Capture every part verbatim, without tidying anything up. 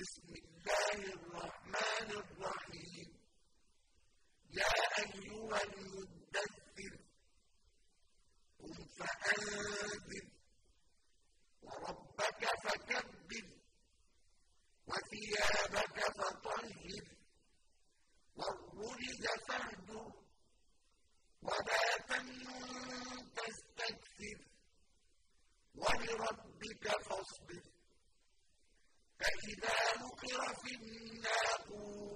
بسم الله الرحمن الرحيم يا أيها المدثر قم فأنذر وربك فكبر وثيابك فطهر والرجز فاهجر ولا تمنن تستكثر ولربك فاصبر فإذا نقر في الناقور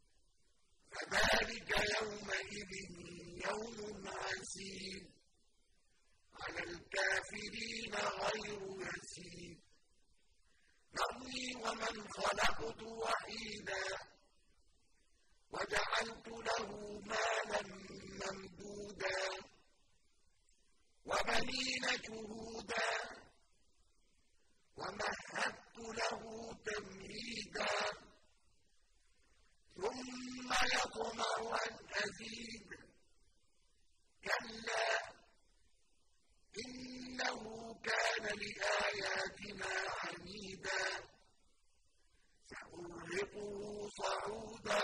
فذلك يومئذ يوم عسير على الكافرين غير يسير ذرني ومن خلقت وحيدا وجعلت له مالا ممدودا وبنين شهودا ومهدت له تمهيدا ثم يطمع أن أزيد كلا إنه كان لآياتنا عنيدا سأرهقه صعودا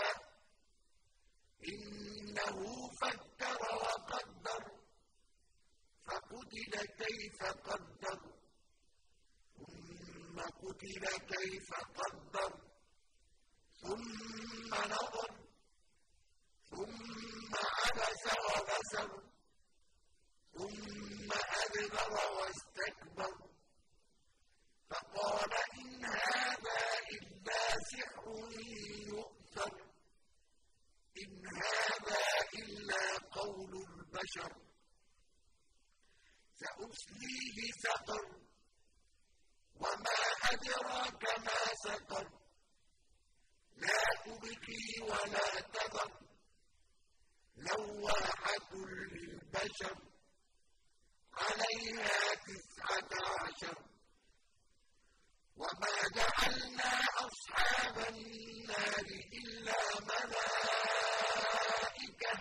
إنه فكر وقدر فقتل كيف قدر ثم قتل كيف قدر ثم نظر ثم عبس وبسر ثم أدبر واستكبر فقال إن هذا إلا سحر يؤثر إن هذا إلا قول البشر سأصليه سقر وما أدراك ما سقر لا تبقي ولا تذر لواحة للبشر عليها تسعة عشر وما جعلنا أصحاب النار إلا ملائكة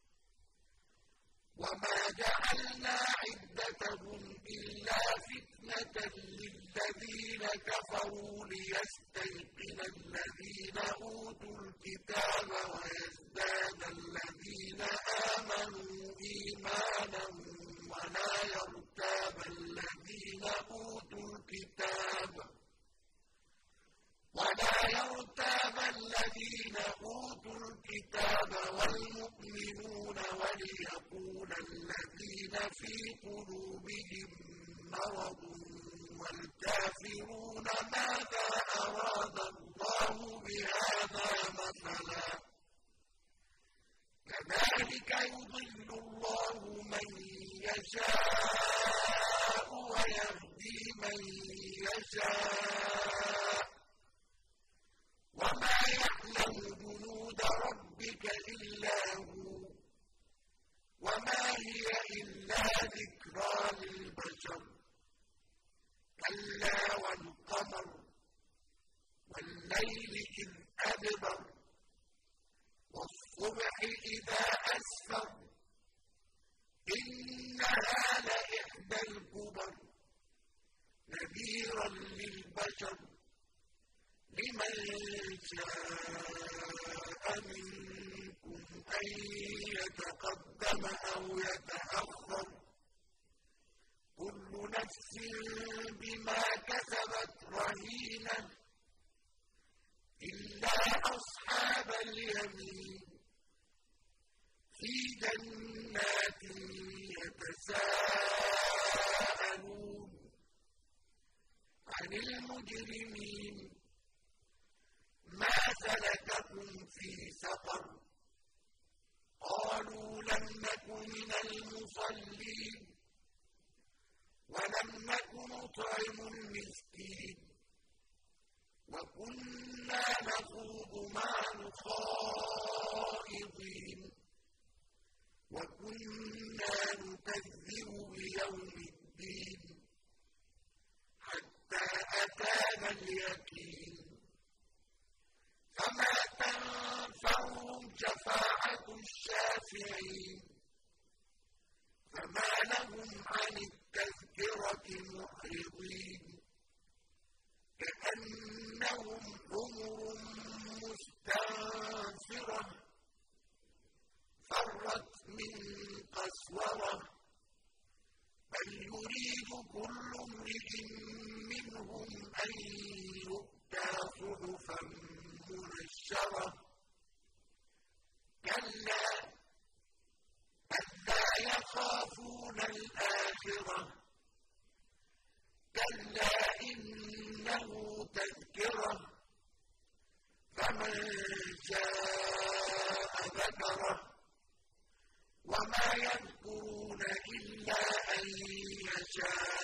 وما جعلنا عدتهم إلا فتنة للذين كفروا ليستيقن الذين أوتوا الكتاب ويزداد الذين آمنوا إيمانا ولا يرتاب الذين أوتوا الكتاب ولا يرتاب الذين أوتوا الكتاب والمؤمنون وليقول الذين في قلوبهم مرض والكافرون ماذا أراد الله بهذا مثلا كذلك يضل الله من يشاء ويهدي من يشاء وما يعلم جنود ربك إلا هو وما هي إلا ذكرى للبشر كلا والقمر والليل إذ أدبر والصبح إذا أسفر إنها لإحدى الكبر نذيرا للبشر لمن شاء منكم أن يتقدم أو يتأخر كل نفس بما كسبت رهينة إلا أصحاب اليمين في جنات يتساءلون عن المجرمين ما سلككم في سقر قالوا لم نك من المصلين ولم نك نطعم المسكين وكنا نخوض مع الخائضين وكنا نكذب بيوم الدين حتى أتانا اليقين فما تنفعهم شفاعة الشافعين فما لهم عن التذكرة معرضين كأنهم هم الآخرة كلا إنه تذكرة فمن شاء ذكره وما يذكرون إلا أن يشاء